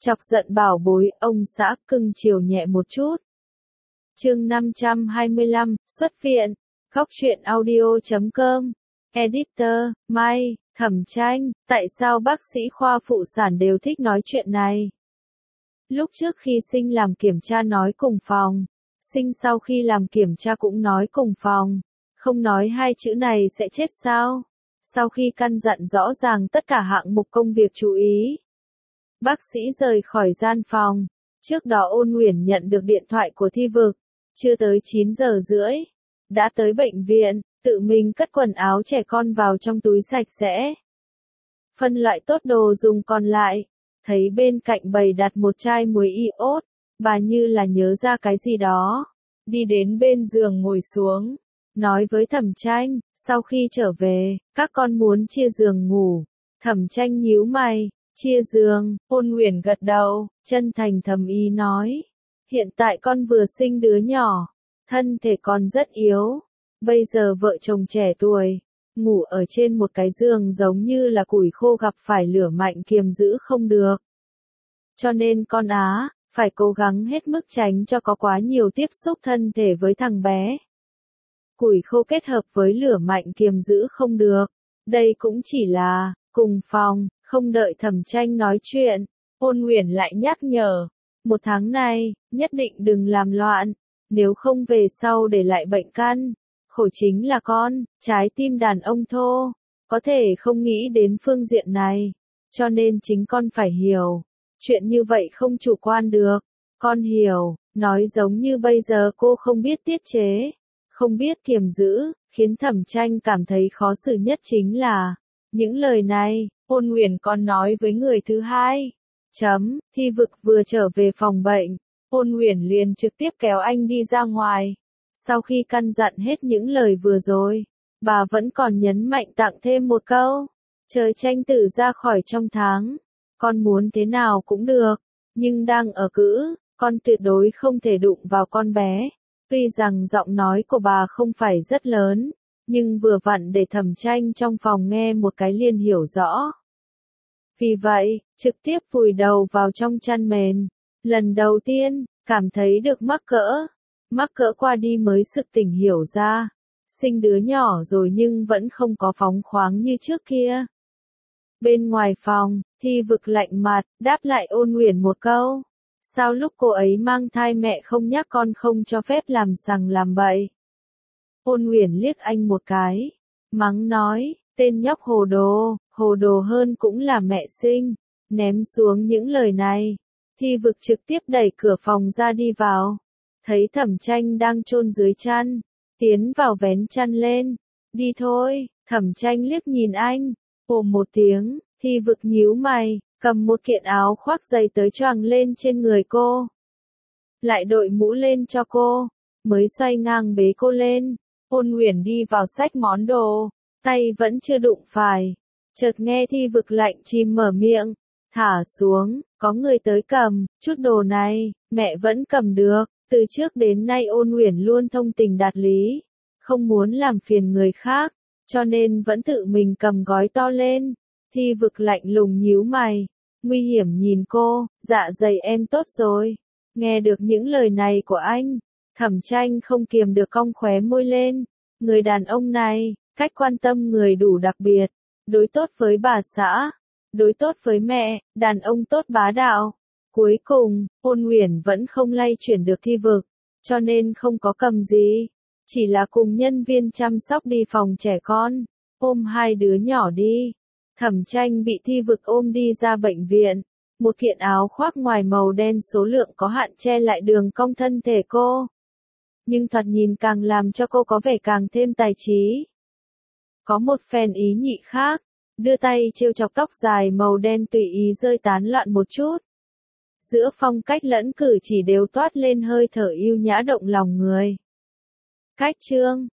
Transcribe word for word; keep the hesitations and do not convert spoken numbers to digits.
Chọc giận bảo bối, ông xã cưng chiều nhẹ một chút. Chương năm trăm hai mươi lăm, xuất viện. Góc truyện audio chấm com. Editor, Mai, Thẩm Tranh, tại sao bác sĩ khoa phụ sản đều thích nói chuyện này? Lúc trước khi sinh làm kiểm tra nói cùng phòng, sinh sau khi làm kiểm tra cũng nói cùng phòng, không nói hai chữ này sẽ chết sao? Sau khi căn dặn rõ ràng tất cả hạng mục công việc chú ý, bác sĩ rời khỏi gian phòng. Trước đó Ôn Uyển nhận được điện thoại của Thi Vực, chưa tới chín giờ rưỡi, đã tới bệnh viện, tự mình cất quần áo trẻ con vào trong túi sạch sẽ. Phân loại tốt đồ dùng còn lại, thấy bên cạnh bày đặt một chai muối iốt, bà như là nhớ ra cái gì đó, đi đến bên giường ngồi xuống, nói với Thẩm Tranh, sau khi trở về, các con muốn chia giường ngủ. Thẩm Tranh nhíu mày, chia giường, Ôn Uyển gật đầu, chân thành thầm ý nói, hiện tại con vừa sinh đứa nhỏ, thân thể con rất yếu, bây giờ vợ chồng trẻ tuổi, ngủ ở trên một cái giường giống như là củi khô gặp phải lửa mạnh kiềm giữ không được. Cho nên con á, phải cố gắng hết mức tránh cho có quá nhiều tiếp xúc thân thể với thằng bé. Củi khô kết hợp với lửa mạnh kiềm giữ không được, đây cũng chỉ là cùng phòng. Không đợi Thẩm Tranh nói chuyện, Ôn Uyển lại nhắc nhở, một tháng này, nhất định đừng làm loạn, nếu không về sau để lại bệnh căn, khổ chính là con, trái tim đàn ông thô, có thể không nghĩ đến phương diện này, cho nên chính con phải hiểu, chuyện như vậy không chủ quan được, con hiểu, nói giống như bây giờ cô không biết tiết chế, không biết kiềm giữ, khiến Thẩm Tranh cảm thấy khó xử nhất chính là, những lời này, Ôn Uyển còn nói với người thứ hai. Chấm, Thi Vực vừa trở về phòng bệnh, Ôn Uyển liền trực tiếp kéo anh đi ra ngoài. Sau khi căn dặn hết những lời vừa rồi, bà vẫn còn nhấn mạnh tặng thêm một câu. Trời Tranh tử ra khỏi trong tháng, con muốn thế nào cũng được, nhưng đang ở cữ, con tuyệt đối không thể đụng vào con bé. Tuy rằng giọng nói của bà không phải rất lớn, nhưng vừa vặn để Thẩm Tranh trong phòng nghe một cái liền hiểu rõ. Vì vậy, trực tiếp vùi đầu vào trong chăn mền. Lần đầu tiên, cảm thấy được mắc cỡ. Mắc cỡ qua đi mới sực tỉnh hiểu ra. Sinh đứa nhỏ rồi nhưng vẫn không có phóng khoáng như trước kia. Bên ngoài phòng, Thi Vực lạnh mặt, đáp lại Ôn Uyển một câu. Sao lúc cô ấy mang thai mẹ không nhắc con không cho phép làm sằng làm bậy? Ôn Uyển liếc anh một cái, mắng nói, tên nhóc hồ đồ, hồ đồ hơn cũng là mẹ sinh. Ném xuống những lời này, Thi Vực trực tiếp đẩy cửa phòng ra đi vào. Thấy Thẩm Tranh đang chôn dưới chăn, tiến vào vén chăn lên. Đi thôi, Thẩm Tranh liếc nhìn anh, ồ một tiếng, Thi Vực nhíu mày, cầm một kiện áo khoác dày tới choàng lên trên người cô. Lại đội mũ lên cho cô, mới xoay ngang bế cô lên. Ôn Uyển đi vào xách món đồ, tay vẫn chưa đụng phải. Chợt nghe Thi Vực lạnh chìm mở miệng, thả xuống, có người tới cầm, chút đồ này, mẹ vẫn cầm được. Từ trước đến nay Ôn Uyển luôn thông tình đạt lý, không muốn làm phiền người khác, cho nên vẫn tự mình cầm gói to lên. Thi Vực lạnh lùng nhíu mày, nguy hiểm nhìn cô, dạ dày em tốt rồi. Nghe được những lời này của anh, Thẩm Tranh không kiềm được cong khóe môi lên. Người đàn ông này, cách quan tâm người đủ đặc biệt, đối tốt với bà xã, đối tốt với mẹ, đàn ông tốt bá đạo. Cuối cùng, Ôn Uyển vẫn không lay chuyển được Thi Vực, cho nên không có cầm gì, chỉ là cùng nhân viên chăm sóc đi phòng trẻ con, ôm hai đứa nhỏ đi. Thẩm Tranh bị Thi Vực ôm đi ra bệnh viện, một kiện áo khoác ngoài màu đen số lượng có hạn che lại đường cong thân thể cô. Nhưng thoạt nhìn càng làm cho cô có vẻ càng thêm tài trí. Có một phen ý nhị khác, đưa tay trêu chọc tóc dài màu đen tùy ý rơi tán loạn một chút. Giữa phong cách lẫn cử chỉ đều toát lên hơi thở yêu nhã động lòng người. Cách chương